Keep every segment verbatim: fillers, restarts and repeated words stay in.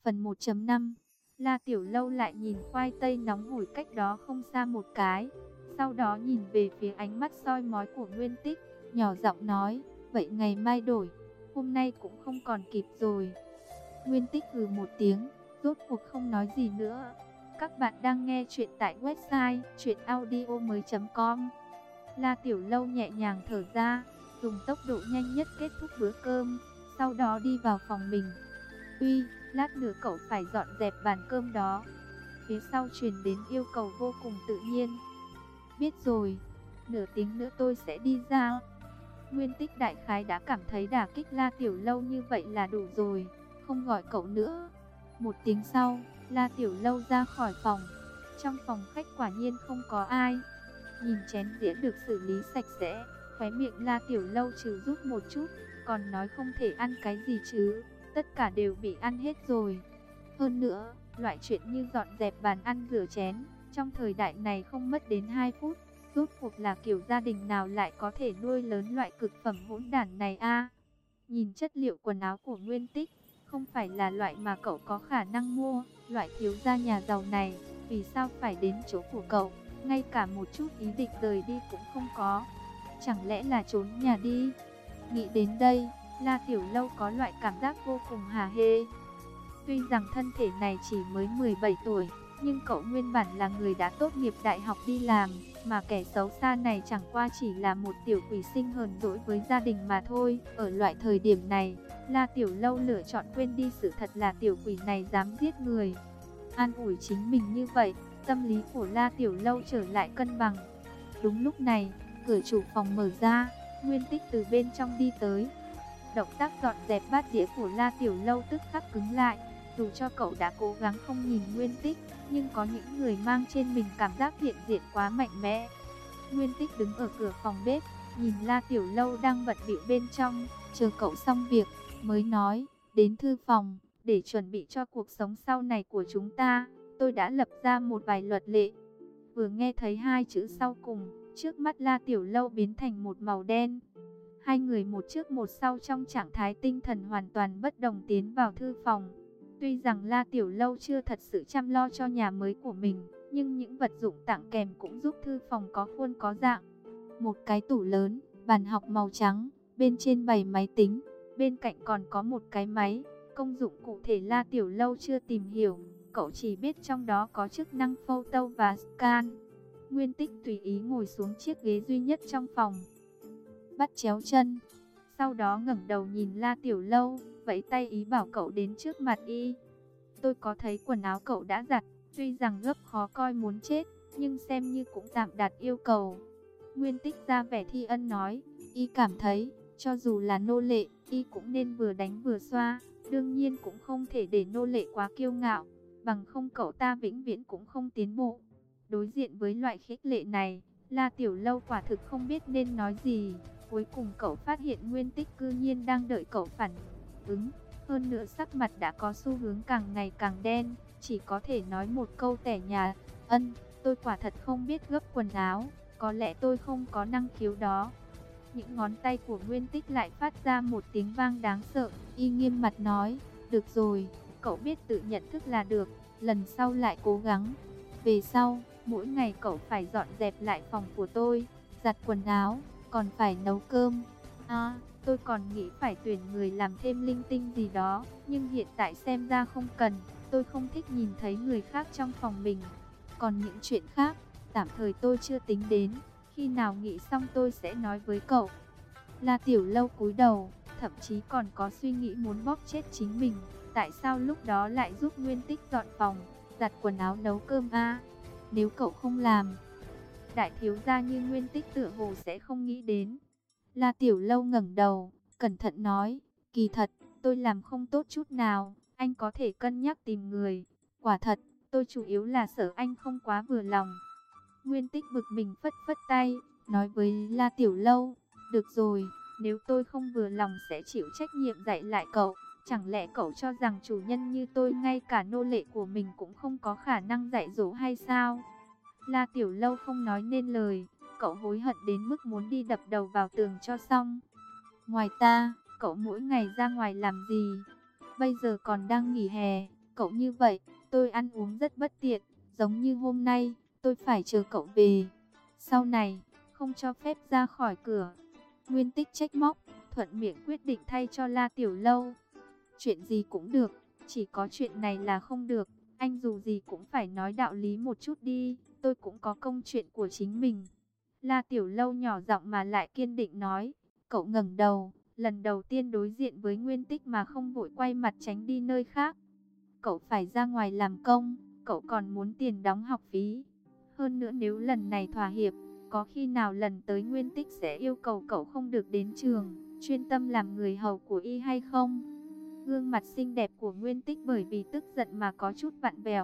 Phần một chấm năm. La Tiểu Lâu lại nhìn khoai tây nóng hổi cách đó không xa một cái, sau đó nhìn về phía ánh mắt soi mói của Nguyên Tích, nhỏ giọng nói, vậy ngày mai đổi, hôm nay cũng không còn kịp rồi. Nguyên Tích hừ một tiếng, rốt cuộc không nói gì nữa. Các bạn đang nghe chuyện tại website truyện audio mới chấm com. La Tiểu Lâu nhẹ nhàng thở ra, dùng tốc độ nhanh nhất kết thúc bữa cơm, sau đó đi vào phòng mình. Uy, lát nữa cậu phải dọn dẹp bàn cơm đó. Phía sau truyền đến yêu cầu vô cùng tự nhiên. Biết rồi, nửa tiếng nữa tôi sẽ đi ra. Nguyên Tích đại khái đã cảm thấy đả kích La Tiểu Lâu như vậy là đủ rồi, không gọi cậu nữa. Một tiếng sau, La Tiểu Lâu ra khỏi phòng. Trong phòng khách quả nhiên không có ai. Nhìn chén dĩa được xử lý sạch sẽ, khóe miệng La Tiểu Lâu trừ rút một chút, còn nói không thể ăn cái gì chứ, tất cả đều bị ăn hết rồi. Hơn nữa, loại chuyện như dọn dẹp bàn ăn rửa chén, trong thời đại này không mất đến hai phút. Rốt cuộc là kiểu gia đình nào lại có thể nuôi lớn loại cực phẩm hỗn đản này a? Nhìn chất liệu quần áo của Nguyên Tích, không phải là loại mà cậu có khả năng mua, loại thiếu gia nhà giàu này, vì sao phải đến chỗ của cậu, ngay cả một chút ý định rời đi cũng không có. Chẳng lẽ là trốn nhà đi? Nghĩ đến đây, La Tiểu Lâu có loại cảm giác vô cùng hả hê. Tuy rằng thân thể này chỉ mới mười bảy tuổi, nhưng cậu nguyên bản là người đã tốt nghiệp đại học đi làm, mà kẻ xấu xa này chẳng qua chỉ là một tiểu quỷ sinh hờn dỗi với gia đình mà thôi. Ở loại thời điểm này, La Tiểu Lâu lựa chọn quên đi sự thật là tiểu quỷ này dám giết người. An ủi chính mình như vậy, tâm lý của La Tiểu Lâu trở lại cân bằng. Đúng lúc này, cửa chủ phòng mở ra, Nguyên Tích từ bên trong đi tới. Động tác dọn dẹp bát đĩa của La Tiểu Lâu tức khắc cứng lại. Dù cho cậu đã cố gắng không nhìn Nguyên Tích, nhưng có những người mang trên mình cảm giác hiện diện quá mạnh mẽ. Nguyên Tích đứng ở cửa phòng bếp, nhìn La Tiểu Lâu đang bận bịu bên trong, chờ cậu xong việc, mới nói, đến thư phòng, để chuẩn bị cho cuộc sống sau này của chúng ta, tôi đã lập ra một vài luật lệ. Vừa nghe thấy hai chữ sau cùng, trước mắt La Tiểu Lâu biến thành một màu đen. Hai người một trước một sau trong trạng thái tinh thần hoàn toàn bất đồng tiến vào thư phòng. Tuy rằng La Tiểu Lâu chưa thật sự chăm lo cho nhà mới của mình, nhưng những vật dụng tặng kèm cũng giúp thư phòng có khuôn có dạng. Một cái tủ lớn, bàn học màu trắng, bên trên bày máy tính, bên cạnh còn có một cái máy. Công dụng cụ thể La Tiểu Lâu chưa tìm hiểu, cậu chỉ biết trong đó có chức năng photo và scan. Nguyên Tích tùy ý ngồi xuống chiếc ghế duy nhất trong phòng, bắt chéo chân, sau đó ngẩng đầu nhìn La Tiểu Lâu, vẫy tay ý bảo cậu đến trước mặt y. Tôi có thấy quần áo cậu đã giặt, tuy rằng gấp khó coi muốn chết, nhưng xem như cũng tạm đạt yêu cầu. Nguyên Tích ra vẻ thi ân nói, y cảm thấy, cho dù là nô lệ, y cũng nên vừa đánh vừa xoa, đương nhiên cũng không thể để nô lệ quá kiêu ngạo, bằng không cậu ta vĩnh viễn cũng không tiến bộ. Đối diện với loại khích lệ này, La Tiểu Lâu quả thực không biết nên nói gì. Cuối cùng cậu phát hiện Nguyên Tích cư nhiên đang đợi cậu phản ứng. Hơn nữa sắc mặt đã có xu hướng càng ngày càng đen, chỉ có thể nói một câu tẻ nhạt, ân, tôi quả thật không biết gấp quần áo, có lẽ tôi không có năng khiếu đó. Những ngón tay của Nguyên Tích lại phát ra một tiếng vang đáng sợ, y nghiêm mặt nói, được rồi, cậu biết tự nhận thức là được, lần sau lại cố gắng. Về sau, mỗi ngày cậu phải dọn dẹp lại phòng của tôi, giặt quần áo, còn phải nấu cơm. À, tôi còn nghĩ phải tuyển người làm thêm linh tinh gì đó, nhưng hiện tại xem ra không cần, tôi không thích nhìn thấy người khác trong phòng mình. Còn những chuyện khác, tạm thời tôi chưa tính đến, khi nào nghĩ xong tôi sẽ nói với cậu. La Tiểu Lâu cúi đầu, thậm chí còn có suy nghĩ muốn bóp chết chính mình, tại sao lúc đó lại giúp Nguyên Tích dọn phòng, giặt quần áo nấu cơm a? Nếu cậu không làm, đại thiếu gia như Nguyên Tích tựa hồ sẽ không nghĩ đến. La Tiểu Lâu ngẩng đầu, cẩn thận nói, kỳ thật, tôi làm không tốt chút nào, anh có thể cân nhắc tìm người. Quả thật, tôi chủ yếu là sợ anh không quá vừa lòng. Nguyên Tích bực mình phất phất tay, nói với La Tiểu Lâu, được rồi, nếu tôi không vừa lòng sẽ chịu trách nhiệm dạy lại cậu. Chẳng lẽ cậu cho rằng chủ nhân như tôi ngay cả nô lệ của mình cũng không có khả năng dạy dỗ hay sao? La Tiểu Lâu không nói nên lời, cậu hối hận đến mức muốn đi đập đầu vào tường cho xong. Ngoài ta, cậu mỗi ngày ra ngoài làm gì? Bây giờ còn đang nghỉ hè, cậu như vậy, tôi ăn uống rất bất tiện, giống như hôm nay, tôi phải chờ cậu về. Sau này, không cho phép ra khỏi cửa. Nguyên Tích trách móc, thuận miệng quyết định thay cho La Tiểu Lâu. Chuyện gì cũng được, chỉ có chuyện này là không được. Anh dù gì cũng phải nói đạo lý một chút đi, tôi cũng có công chuyện của chính mình. La Tiểu Lâu nhỏ giọng mà lại kiên định nói. Cậu ngẩng đầu, lần đầu tiên đối diện với Nguyên Tích mà không vội quay mặt tránh đi nơi khác. Cậu phải ra ngoài làm công, cậu còn muốn tiền đóng học phí. Hơn nữa nếu lần này thỏa hiệp, có khi nào lần tới Nguyên Tích sẽ yêu cầu cậu không được đến trường, chuyên tâm làm người hầu của y hay không? Gương mặt xinh đẹp của Nguyên Tích bởi vì tức giận mà có chút vặn vẹo.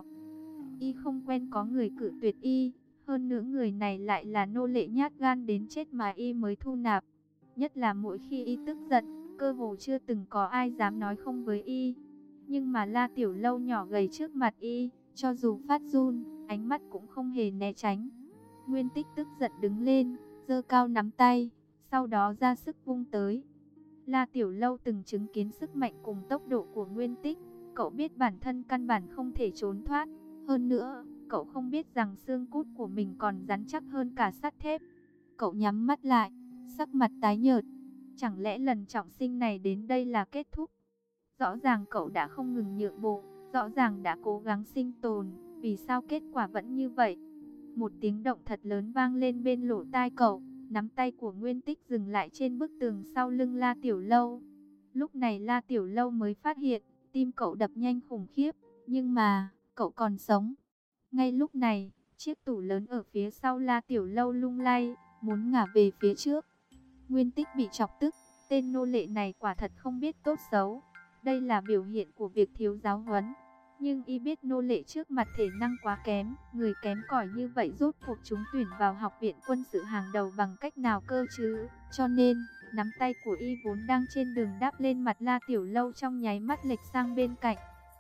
Y không quen có người cự tuyệt y, hơn nữa người này lại là nô lệ nhát gan đến chết mà y mới thu nạp. Nhất là mỗi khi y tức giận, cơ hồ chưa từng có ai dám nói không với y. Nhưng mà La Tiểu Lâu nhỏ gầy trước mặt y, cho dù phát run, ánh mắt cũng không hề né tránh. Nguyên Tích tức giận đứng lên, giơ cao nắm tay, sau đó ra sức vung tới. La Tiểu Lâu từng chứng kiến sức mạnh cùng tốc độ của Nguyên Tích, cậu biết bản thân căn bản không thể trốn thoát. Hơn nữa, cậu không biết rằng xương cốt của mình còn rắn chắc hơn cả sắt thép. Cậu nhắm mắt lại, sắc mặt tái nhợt. Chẳng lẽ lần trọng sinh này đến đây là kết thúc? Rõ ràng cậu đã không ngừng nhượng bộ, rõ ràng đã cố gắng sinh tồn, vì sao kết quả vẫn như vậy? Một tiếng động thật lớn vang lên bên lỗ tai cậu, nắm tay của Nguyên Tích dừng lại trên bức tường sau lưng La Tiểu Lâu. Lúc này La Tiểu Lâu mới phát hiện, tim cậu đập nhanh khủng khiếp, nhưng mà, cậu còn sống. Ngay lúc này, chiếc tủ lớn ở phía sau La Tiểu Lâu lung lay, muốn ngả về phía trước. Nguyên Tích bị chọc tức, tên nô lệ này quả thật không biết tốt xấu. Đây là biểu hiện của việc thiếu giáo huấn. Nhưng y biết nô lệ trước mặt thể năng quá kém, người kém cỏi như vậy rốt cuộc chúng tuyển vào học viện quân sự hàng đầu bằng cách nào cơ chứ? Cho nên, nắm tay của y vốn đang trên đường đáp lên mặt La Tiểu Lâu trong nháy mắt lệch sang bên cạnh.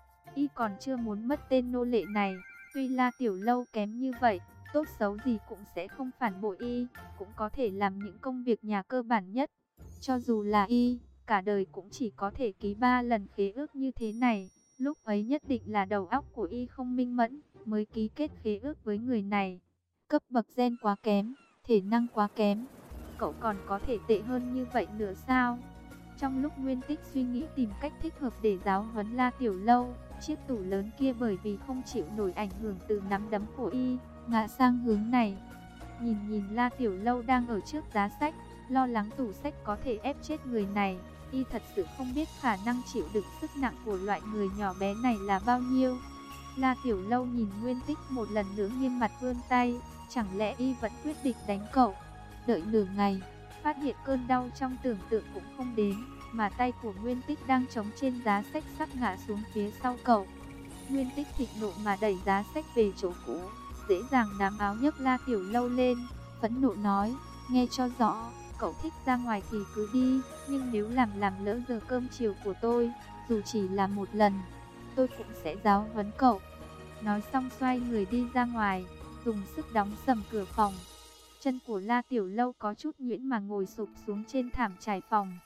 Y còn chưa muốn mất tên nô lệ này, tuy La Tiểu Lâu kém như vậy, tốt xấu gì cũng sẽ không phản bội y, cũng có thể làm những công việc nhà cơ bản nhất. Cho dù là y, cả đời cũng chỉ có thể ký ba lần khế ước như thế này. Lúc ấy nhất định là đầu óc của y không minh mẫn, mới ký kết khế ước với người này. Cấp bậc gen quá kém, thể năng quá kém. Cậu còn có thể tệ hơn như vậy nữa sao? Trong lúc Nguyên Tích suy nghĩ tìm cách thích hợp để giáo huấn La Tiểu Lâu, chiếc tủ lớn kia bởi vì không chịu nổi ảnh hưởng từ nắm đấm của y, ngã sang hướng này. Nhìn nhìn La Tiểu Lâu đang ở trước giá sách, lo lắng tủ sách có thể ép chết người này. Y thật sự không biết khả năng chịu đựng sức nặng của loại người nhỏ bé này là bao nhiêu. La Tiểu Lâu nhìn Nguyên Tích một lần nữa nghiêm mặt vươn tay, chẳng lẽ y vẫn quyết định đánh cậu? Đợi nửa ngày, phát hiện cơn đau trong tưởng tượng cũng không đến, mà tay của Nguyên Tích đang chống trên giá sách sắp ngã xuống phía sau cậu. Nguyên Tích thịnh nộ mà đẩy giá sách về chỗ cũ, dễ dàng nắm áo nhấc La Tiểu Lâu lên, phẫn nộ nói, nghe cho rõ. Cậu thích ra ngoài thì cứ đi, nhưng nếu làm làm lỡ giờ cơm chiều của tôi, dù chỉ là một lần, tôi cũng sẽ giáo huấn cậu. Nói xong xoay người đi ra ngoài, dùng sức đóng sầm cửa phòng. Chân của La Tiểu Lâu có chút nhũn mà ngồi sụp xuống trên thảm trải phòng.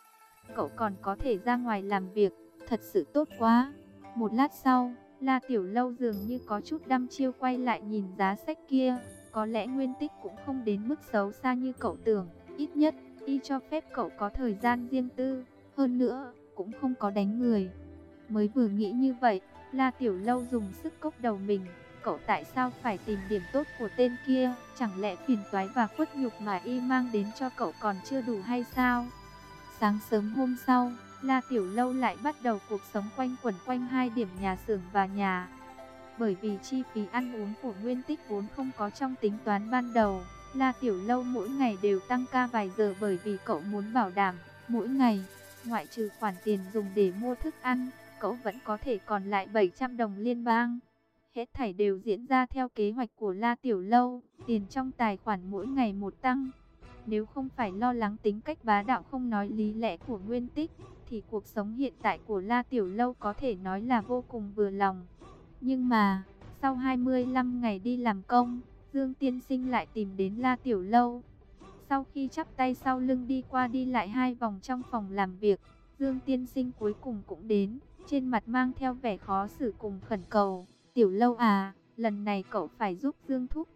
Cậu còn có thể ra ngoài làm việc, thật sự tốt quá. Một lát sau, La Tiểu Lâu dường như có chút đăm chiêu quay lại nhìn giá sách kia. Có lẽ Nguyên Tích cũng không đến mức xấu xa như cậu tưởng. Ít nhất, y cho phép cậu có thời gian riêng tư, hơn nữa, cũng không có đánh người. Mới vừa nghĩ như vậy, La Tiểu Lâu dùng sức cốc đầu mình. Cậu tại sao phải tìm điểm tốt của tên kia? Chẳng lẽ phiền toái và khuất nhục mà y mang đến cho cậu còn chưa đủ hay sao? Sáng sớm hôm sau, La Tiểu Lâu lại bắt đầu cuộc sống quanh quẩn quanh hai điểm nhà xưởng và nhà. Bởi vì chi phí ăn uống của Nguyên Tích vốn không có trong tính toán ban đầu, La Tiểu Lâu mỗi ngày đều tăng ca vài giờ bởi vì cậu muốn bảo đảm, mỗi ngày, ngoại trừ khoản tiền dùng để mua thức ăn, cậu vẫn có thể còn lại bảy trăm đồng liên bang. Hết thảy đều diễn ra theo kế hoạch của La Tiểu Lâu, tiền trong tài khoản mỗi ngày một tăng. Nếu không phải lo lắng tính cách bá đạo không nói lý lẽ của Nguyên Tích, thì cuộc sống hiện tại của La Tiểu Lâu có thể nói là vô cùng vừa lòng. Nhưng mà, sau hai mươi lăm ngày đi làm công, Dương Tiên Sinh lại tìm đến La Tiểu Lâu. Sau khi chắp tay sau lưng đi qua đi lại hai vòng trong phòng làm việc, Dương Tiên Sinh cuối cùng cũng đến. trên mặt mang theo vẻ khó xử cùng khẩn cầu. Tiểu Lâu à, lần này cậu phải giúp Dương Thúc.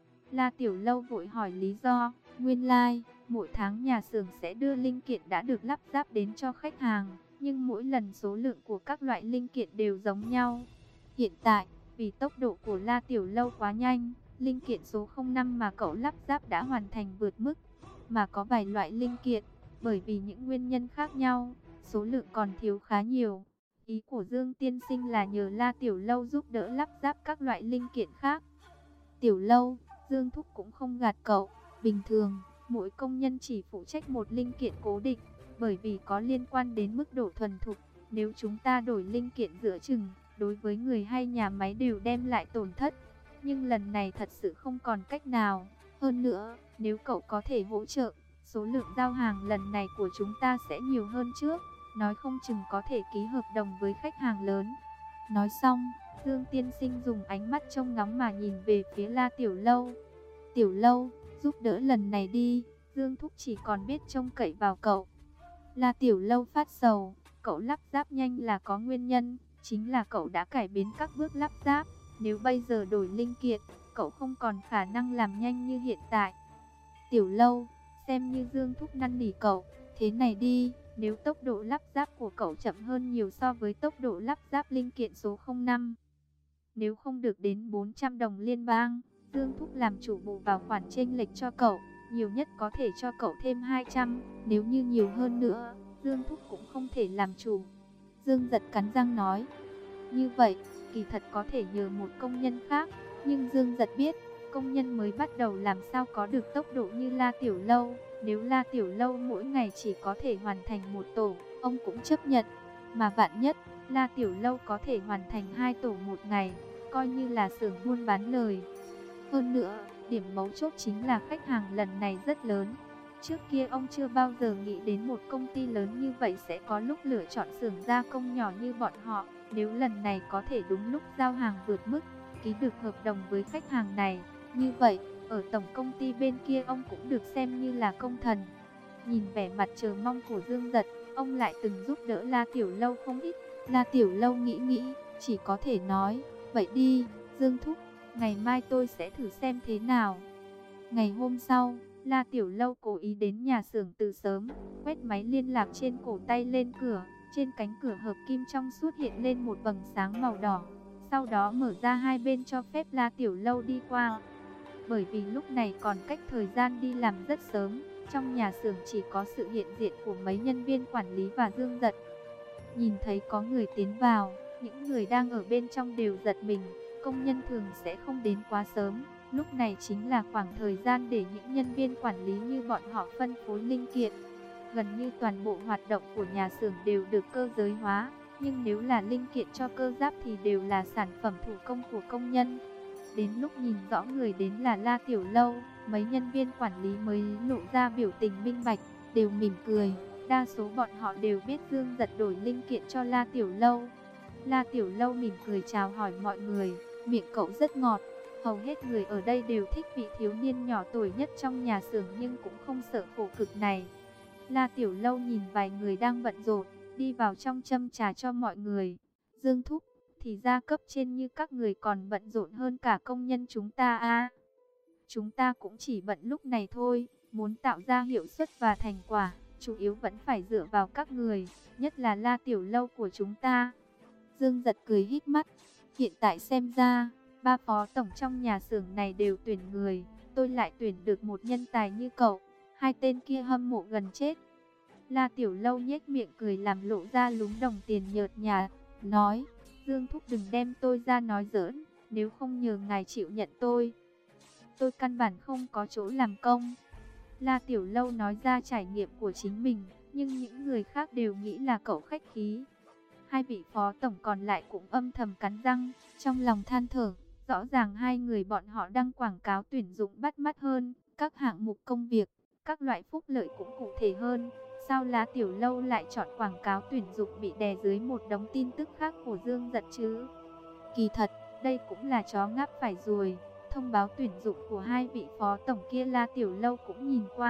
La Tiểu Lâu vội hỏi lý do. Nguyên lai, like, mỗi tháng nhà xưởng sẽ đưa linh kiện đã được lắp ráp đến cho khách hàng, nhưng mỗi lần số lượng của các loại linh kiện đều giống nhau. Hiện tại, vì tốc độ của La Tiểu Lâu quá nhanh, linh kiện số không năm mà cậu lắp ráp đã hoàn thành vượt mức, mà có vài loại linh kiện, bởi vì những nguyên nhân khác nhau, số lượng còn thiếu khá nhiều. Ý của Dương tiên sinh là nhờ La Tiểu Lâu giúp đỡ lắp ráp các loại linh kiện khác. Tiểu Lâu, Dương Thúc cũng không gạt cậu, bình thường, mỗi công nhân chỉ phụ trách một linh kiện cố định, bởi vì có liên quan đến mức độ thuần thục. Nếu chúng ta đổi linh kiện giữa chừng, đối với người hay nhà máy đều đem lại tổn thất. Nhưng lần này thật sự không còn cách nào. Hơn nữa, nếu cậu có thể hỗ trợ, số lượng giao hàng lần này của chúng ta sẽ nhiều hơn trước. Nói không chừng có thể ký hợp đồng với khách hàng lớn. Nói xong, Dương tiên sinh dùng ánh mắt trông ngóng mà nhìn về phía La Tiểu Lâu. Tiểu Lâu, giúp đỡ lần này đi, Dương Thúc chỉ còn biết trông cậy vào cậu. La Tiểu Lâu phát sầu, cậu lắp ráp nhanh là có nguyên nhân, chính là cậu đã cải biến các bước lắp ráp. Nếu bây giờ đổi linh kiện, cậu không còn khả năng làm nhanh như hiện tại. Tiểu Lâu, xem như Dương Thúc năn nỉ cậu, thế này đi, nếu tốc độ lắp ráp của cậu chậm hơn nhiều so với tốc độ lắp ráp linh kiện số không năm, nếu không được đến bốn trăm đồng liên bang, Dương Thúc làm chủ bù vào khoản chênh lệch cho cậu, nhiều nhất có thể cho cậu thêm hai trăm, nếu như nhiều hơn nữa, Dương Thúc cũng không thể làm chủ. Dương Giật cắn răng nói, như vậy, kỳ thật có thể nhờ một công nhân khác, nhưng Dương Giật biết, công nhân mới bắt đầu làm sao có được tốc độ như La Tiểu Lâu. Nếu La Tiểu Lâu mỗi ngày chỉ có thể hoàn thành một tổ, ông cũng chấp nhận. Mà vạn nhất, La Tiểu Lâu có thể hoàn thành hai tổ một ngày, coi như là xưởng buôn bán lời. Hơn nữa, điểm mấu chốt chính là khách hàng lần này rất lớn. Trước kia ông chưa bao giờ nghĩ đến một công ty lớn như vậy sẽ có lúc lựa chọn xưởng gia công nhỏ như bọn họ. Nếu lần này có thể đúng lúc giao hàng vượt mức, ký được hợp đồng với khách hàng này, như vậy, ở tổng công ty bên kia ông cũng được xem như là công thần. Nhìn vẻ mặt chờ mong của Dương Giật, ông lại từng giúp đỡ La Tiểu Lâu không ít. La Tiểu Lâu nghĩ nghĩ, chỉ có thể nói, vậy đi, Dương Thúc, ngày mai tôi sẽ thử xem thế nào. Ngày hôm sau, La Tiểu Lâu cố ý đến nhà xưởng từ sớm, quét máy liên lạc trên cổ tay lên cửa. Trên cánh cửa hợp kim trong suốt hiện lên một vầng sáng màu đỏ. Sau đó mở ra hai bên cho phép La Tiểu Lâu đi qua. Bởi vì lúc này còn cách thời gian đi làm rất sớm, trong nhà xưởng chỉ có sự hiện diện của mấy nhân viên quản lý và Dương Giật. Nhìn thấy có người tiến vào, những người đang ở bên trong đều giật mình. Công nhân thường sẽ không đến quá sớm. Lúc này chính là khoảng thời gian để những nhân viên quản lý như bọn họ phân phối linh kiện. Gần như toàn bộ hoạt động của nhà xưởng đều được cơ giới hóa, nhưng nếu là linh kiện cho cơ giáp thì đều là sản phẩm thủ công của công nhân. Đến lúc nhìn rõ người đến là La Tiểu Lâu, mấy nhân viên quản lý mới lộ ra biểu tình minh bạch, đều mỉm cười. Đa số bọn họ đều biết Dương Giật đổi linh kiện cho La Tiểu Lâu. La Tiểu Lâu mỉm cười chào hỏi mọi người, miệng cậu rất ngọt. Hầu hết người ở đây đều thích vị thiếu niên nhỏ tuổi nhất trong nhà xưởng nhưng cũng không sợ khổ cực này. La Tiểu Lâu nhìn vài người đang bận rộn, đi vào trong châm trà cho mọi người. Dương Thúc, thì ra cấp trên như các người còn bận rộn hơn cả công nhân chúng ta à. Chúng ta cũng chỉ bận lúc này thôi, muốn tạo ra hiệu suất và thành quả, chủ yếu vẫn phải dựa vào các người, nhất là La Tiểu Lâu của chúng ta. Dương Giật cười híp mắt, hiện tại xem ra, ba phó tổng trong nhà xưởng này đều tuyển người, tôi lại tuyển được một nhân tài như cậu. Hai tên kia hâm mộ gần chết. La Tiểu Lâu nhếch miệng cười làm lộ ra lúm đồng tiền nhợt nhạt, nói, Dương Thúc đừng đem tôi ra nói giỡn, nếu không nhờ ngài chịu nhận tôi, tôi căn bản không có chỗ làm công. La Tiểu Lâu nói ra trải nghiệm của chính mình, nhưng những người khác đều nghĩ là cậu khách khí. Hai vị phó tổng còn lại cũng âm thầm cắn răng, trong lòng than thở, rõ ràng hai người bọn họ đang quảng cáo tuyển dụng bắt mắt hơn, các hạng mục công việc, các loại phúc lợi cũng cụ thể hơn. Sao La Tiểu Lâu lại chọn quảng cáo tuyển dụng bị đè dưới một đống tin tức khác của Dương Giật chứ? Kỳ thật, đây cũng là chó ngáp phải ruồi. Thông báo tuyển dụng của hai vị phó tổng kia La Tiểu Lâu cũng nhìn qua,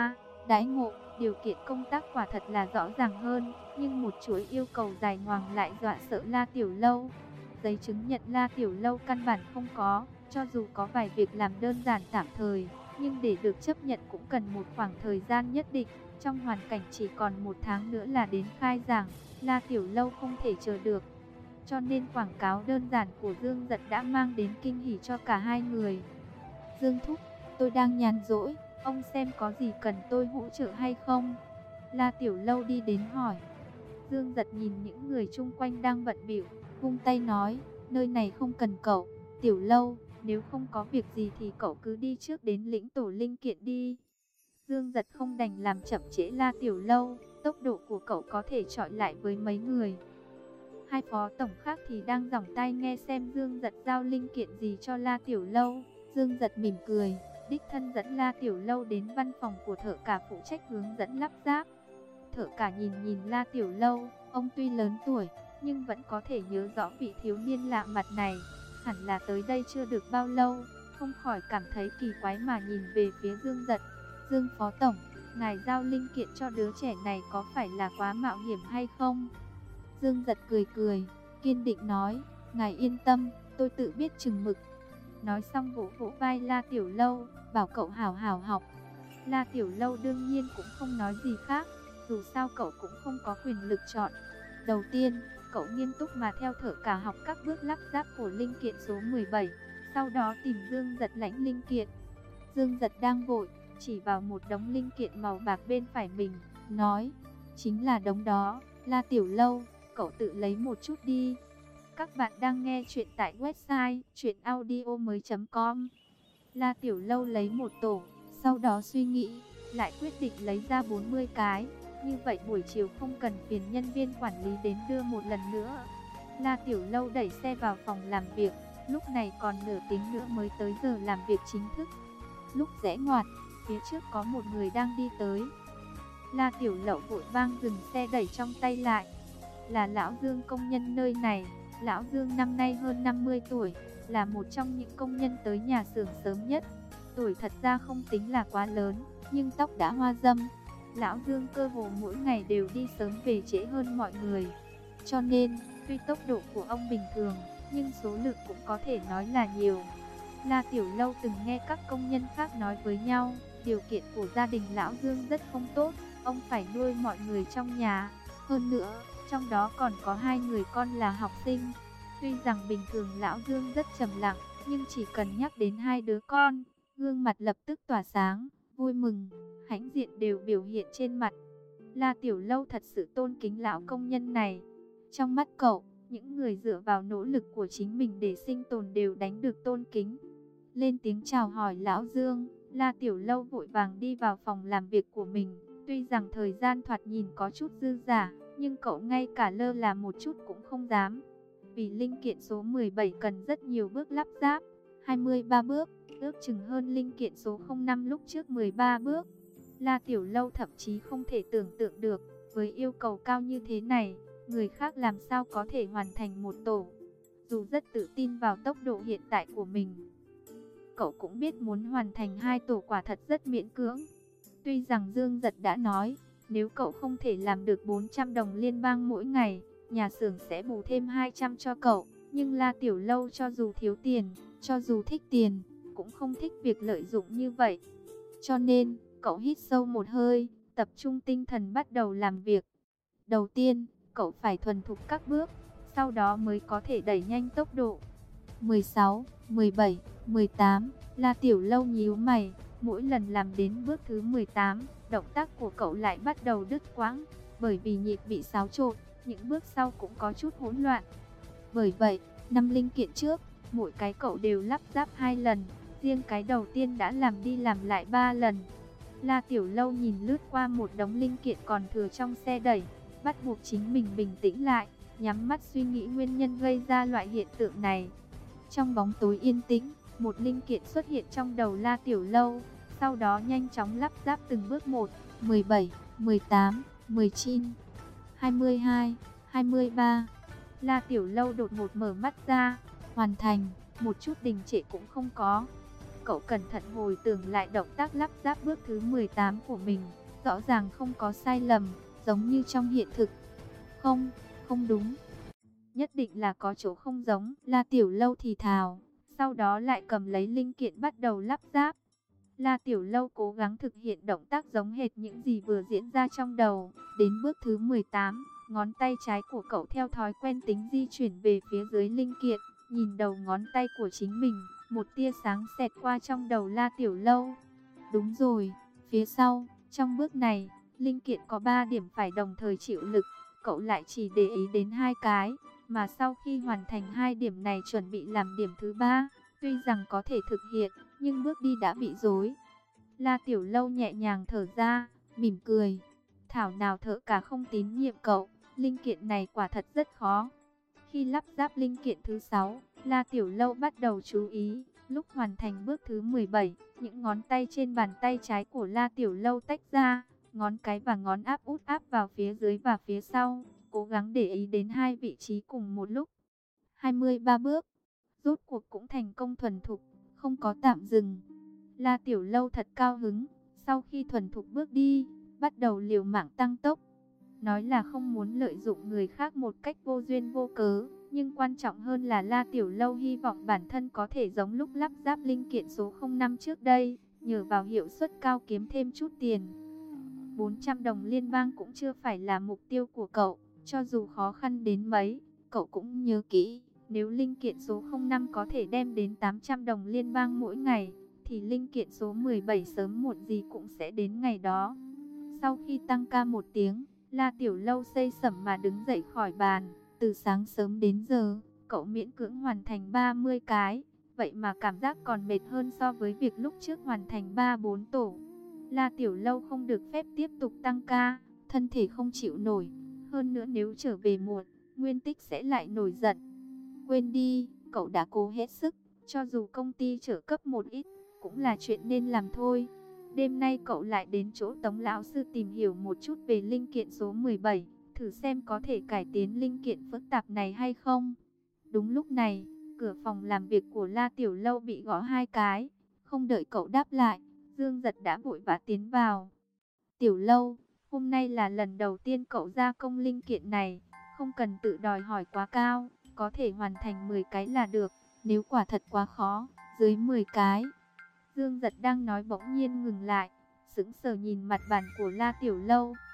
đãi ngộ, điều kiện công tác quả thật là rõ ràng hơn, nhưng một chuỗi yêu cầu dài ngoằng lại dọa sợ La Tiểu Lâu. Giấy chứng nhận La Tiểu Lâu căn bản không có, cho dù có vài việc làm đơn giản tạm thời, nhưng để được chấp nhận cũng cần một khoảng thời gian nhất định. Trong hoàn cảnh chỉ còn một tháng nữa là đến khai giảng, La Tiểu Lâu không thể chờ được. Cho nên quảng cáo đơn giản của Dương Dật đã mang đến kinh hỉ cho cả hai người. Dương Thúc, tôi đang nhàn rỗi, ông xem có gì cần tôi hỗ trợ hay không? La Tiểu Lâu đi đến hỏi. Dương Dật nhìn những người chung quanh đang bận bịu, vung tay nói, nơi này không cần cậu, Tiểu Lâu, nếu không có việc gì thì cậu cứ đi trước đến lĩnh tổ linh kiện đi. Dương Dật không đành làm chậm trễ La Tiểu Lâu, tốc độ của cậu có thể chọi lại với mấy người. Hai phó tổng khác thì đang giỏng tai nghe xem Dương Dật giao linh kiện gì cho La Tiểu Lâu. Dương Dật mỉm cười, đích thân dẫn La Tiểu Lâu đến văn phòng của thợ cả phụ trách hướng dẫn lắp ráp. Thợ cả nhìn nhìn La Tiểu Lâu, ông tuy lớn tuổi, nhưng vẫn có thể nhớ rõ vị thiếu niên lạ mặt này. Hẳn là tới đây chưa được bao lâu, không khỏi cảm thấy kỳ quái mà nhìn về phía Dương Dật. Dương phó tổng, ngài giao linh kiện cho đứa trẻ này có phải là quá mạo hiểm hay không? Dương Dật cười cười, kiên định nói, ngài yên tâm, tôi tự biết chừng mực. Nói xong vỗ vỗ vai La Tiểu Lâu, bảo cậu hảo hảo học. La Tiểu Lâu đương nhiên cũng không nói gì khác, dù sao cậu cũng không có quyền lực chọn. Đầu tiên, cậu nghiêm túc mà theo thợ cả học các bước lắp ráp của linh kiện số mười bảy, sau đó tìm Dương Dật lãnh linh kiện. Dương Dật đang vội, chỉ vào một đống linh kiện màu bạc bên phải mình, nói, chính là đống đó, La Tiểu Lâu, cậu tự lấy một chút đi. Các bạn đang nghe chuyện tại website truyện audio mới chấm com. La Tiểu Lâu lấy một tổ, sau đó suy nghĩ, lại quyết định lấy ra bốn mươi cái. Như vậy buổi chiều không cần phiền nhân viên quản lý đến đưa một lần nữa. La Tiểu Lâu đẩy xe vào phòng làm việc, lúc này còn nửa tiếng nữa mới tới giờ làm việc chính thức. Lúc rẽ ngoặt, phía trước có một người đang đi tới. La Tiểu Lâu vội vang dừng xe đẩy trong tay lại. Là lão Dương công nhân nơi này. Lão Dương năm nay hơn năm mươi tuổi, là một trong những công nhân tới nhà xưởng sớm nhất. Tuổi thật ra không tính là quá lớn, nhưng tóc đã hoa râm. Lão Dương cơ hồ mỗi ngày đều đi sớm về trễ hơn mọi người. Cho nên, tuy tốc độ của ông bình thường, nhưng số lượng cũng có thể nói là nhiều. La Tiểu Lâu từng nghe các công nhân khác nói với nhau, điều kiện của gia đình Lão Dương rất không tốt, ông phải nuôi mọi người trong nhà. Hơn nữa, trong đó còn có hai người con là học sinh. Tuy rằng bình thường Lão Dương rất trầm lặng, nhưng chỉ cần nhắc đến hai đứa con, gương mặt lập tức tỏa sáng, vui mừng, hãnh diện đều biểu hiện trên mặt. La Tiểu Lâu thật sự tôn kính lão công nhân này. Trong mắt cậu, những người dựa vào nỗ lực của chính mình để sinh tồn đều đánh được tôn kính. Lên tiếng chào hỏi Lão Dương, La Tiểu Lâu vội vàng đi vào phòng làm việc của mình. Tuy rằng thời gian thoạt nhìn có chút dư dả, nhưng cậu ngay cả lơ là một chút cũng không dám. Vì linh kiện số mười bảy cần rất nhiều bước lắp ráp, hai mươi ba bước, ước chừng hơn linh kiện số không năm lúc trước mười ba bước. La Tiểu Lâu thậm chí không thể tưởng tượng được, với yêu cầu cao như thế này, người khác làm sao có thể hoàn thành một tổ. Dù rất tự tin vào tốc độ hiện tại của mình, cậu cũng biết muốn hoàn thành hai tổ quả thật rất miễn cưỡng. Tuy rằng Dương Dật đã nói, nếu cậu không thể làm được bốn trăm đồng liên bang mỗi ngày, nhà xưởng sẽ bù thêm hai trăm cho cậu. Nhưng La Tiểu Lâu cho dù thiếu tiền, cho dù thích tiền, cũng không thích việc lợi dụng như vậy. Cho nên, cậu hít sâu một hơi, tập trung tinh thần bắt đầu làm việc. Đầu tiên, cậu phải thuần thục các bước, sau đó mới có thể đẩy nhanh tốc độ. mười sáu, mười bảy, mười tám, La Tiểu Lâu nhíu mày, mỗi lần làm đến bước thứ mười tám, động tác của cậu lại bắt đầu đứt quãng, bởi vì nhịp bị xáo trộn, những bước sau cũng có chút hỗn loạn. Bởi vậy, năm linh kiện trước, mỗi cái cậu đều lắp ráp hai lần, riêng cái đầu tiên đã làm đi làm lại ba lần. La Tiểu Lâu nhìn lướt qua một đống linh kiện còn thừa trong xe đẩy, bắt buộc chính mình bình tĩnh lại, nhắm mắt suy nghĩ nguyên nhân gây ra loại hiện tượng này. Trong bóng tối yên tĩnh, một linh kiện xuất hiện trong đầu La Tiểu Lâu, sau đó nhanh chóng lắp ráp từng bước một, mười bảy, mười tám, mười chín, hai mươi hai, hai mươi ba. La Tiểu Lâu đột ngột mở mắt ra, hoàn thành, một chút đình trệ cũng không có. Cậu cẩn thận hồi tưởng lại động tác lắp ráp bước thứ mười tám của mình, rõ ràng không có sai lầm, giống như trong hiện thực. Không, không đúng. Nhất định là có chỗ không giống, La Tiểu Lâu thì thào, sau đó lại cầm lấy linh kiện bắt đầu lắp ráp. La Tiểu Lâu cố gắng thực hiện động tác giống hệt những gì vừa diễn ra trong đầu. Đến bước thứ mười tám, ngón tay trái của cậu theo thói quen tính di chuyển về phía dưới linh kiện, nhìn đầu ngón tay của chính mình, một tia sáng xẹt qua trong đầu La Tiểu Lâu. Đúng rồi, phía sau, trong bước này, linh kiện có ba điểm phải đồng thời chịu lực, cậu lại chỉ để ý đến hai cái, mà sau khi hoàn thành hai điểm này chuẩn bị làm điểm thứ ba, tuy rằng có thể thực hiện, nhưng bước đi đã bị rối. La Tiểu Lâu nhẹ nhàng thở ra, mỉm cười. Thảo nào thợ cả không tín nhiệm cậu, linh kiện này quả thật rất khó. Khi lắp ráp linh kiện thứ sáu, La Tiểu Lâu bắt đầu chú ý. Lúc hoàn thành bước thứ mười bảy, những ngón tay trên bàn tay trái của La Tiểu Lâu tách ra, ngón cái và ngón áp út áp vào phía dưới và phía sau, cố gắng để ý đến hai vị trí cùng một lúc. hai mươi ba bước, rốt cuộc cũng thành công thuần thục, không có tạm dừng. La Tiểu Lâu thật cao hứng, sau khi thuần thục bước đi, bắt đầu liều mạng tăng tốc. Nói là không muốn lợi dụng người khác một cách vô duyên vô cớ, nhưng quan trọng hơn là La Tiểu Lâu hy vọng bản thân có thể giống lúc lắp ráp linh kiện số không năm trước đây, nhờ vào hiệu suất cao kiếm thêm chút tiền. bốn trăm đồng liên bang cũng chưa phải là mục tiêu của cậu, cho dù khó khăn đến mấy, cậu cũng nhớ kỹ, nếu linh kiện số không năm có thể đem đến tám trăm đồng liên bang mỗi ngày, thì linh kiện số mười bảy sớm muộn gì cũng sẽ đến ngày đó. Sau khi tăng ca một tiếng, La Tiểu Lâu xây sẩm mà đứng dậy khỏi bàn. Từ sáng sớm đến giờ, cậu miễn cưỡng hoàn thành ba mươi cái. Vậy mà cảm giác còn mệt hơn so với việc lúc trước hoàn thành ba bốn tổ. La Tiểu Lâu không được phép tiếp tục tăng ca, thân thể không chịu nổi. Hơn nữa nếu trở về muộn, Nguyên Tích sẽ lại nổi giận. Quên đi, cậu đã cố hết sức, cho dù công ty trợ cấp một ít, cũng là chuyện nên làm thôi. Đêm nay cậu lại đến chỗ Tống lão sư tìm hiểu một chút về linh kiện số mười bảy, thử xem có thể cải tiến linh kiện phức tạp này hay không. Đúng lúc này, cửa phòng làm việc của La Tiểu Lâu bị gõ hai cái, không đợi cậu đáp lại, Dương Giật đã vội vã tiến vào. Tiểu Lâu, hôm nay là lần đầu tiên cậu gia công linh kiện này, không cần tự đòi hỏi quá cao, có thể hoàn thành mười cái là được, nếu quả thật quá khó, dưới mười cái. Dương Giật đang nói bỗng nhiên ngừng lại, sững sờ nhìn mặt bàn của La Tiểu Lâu.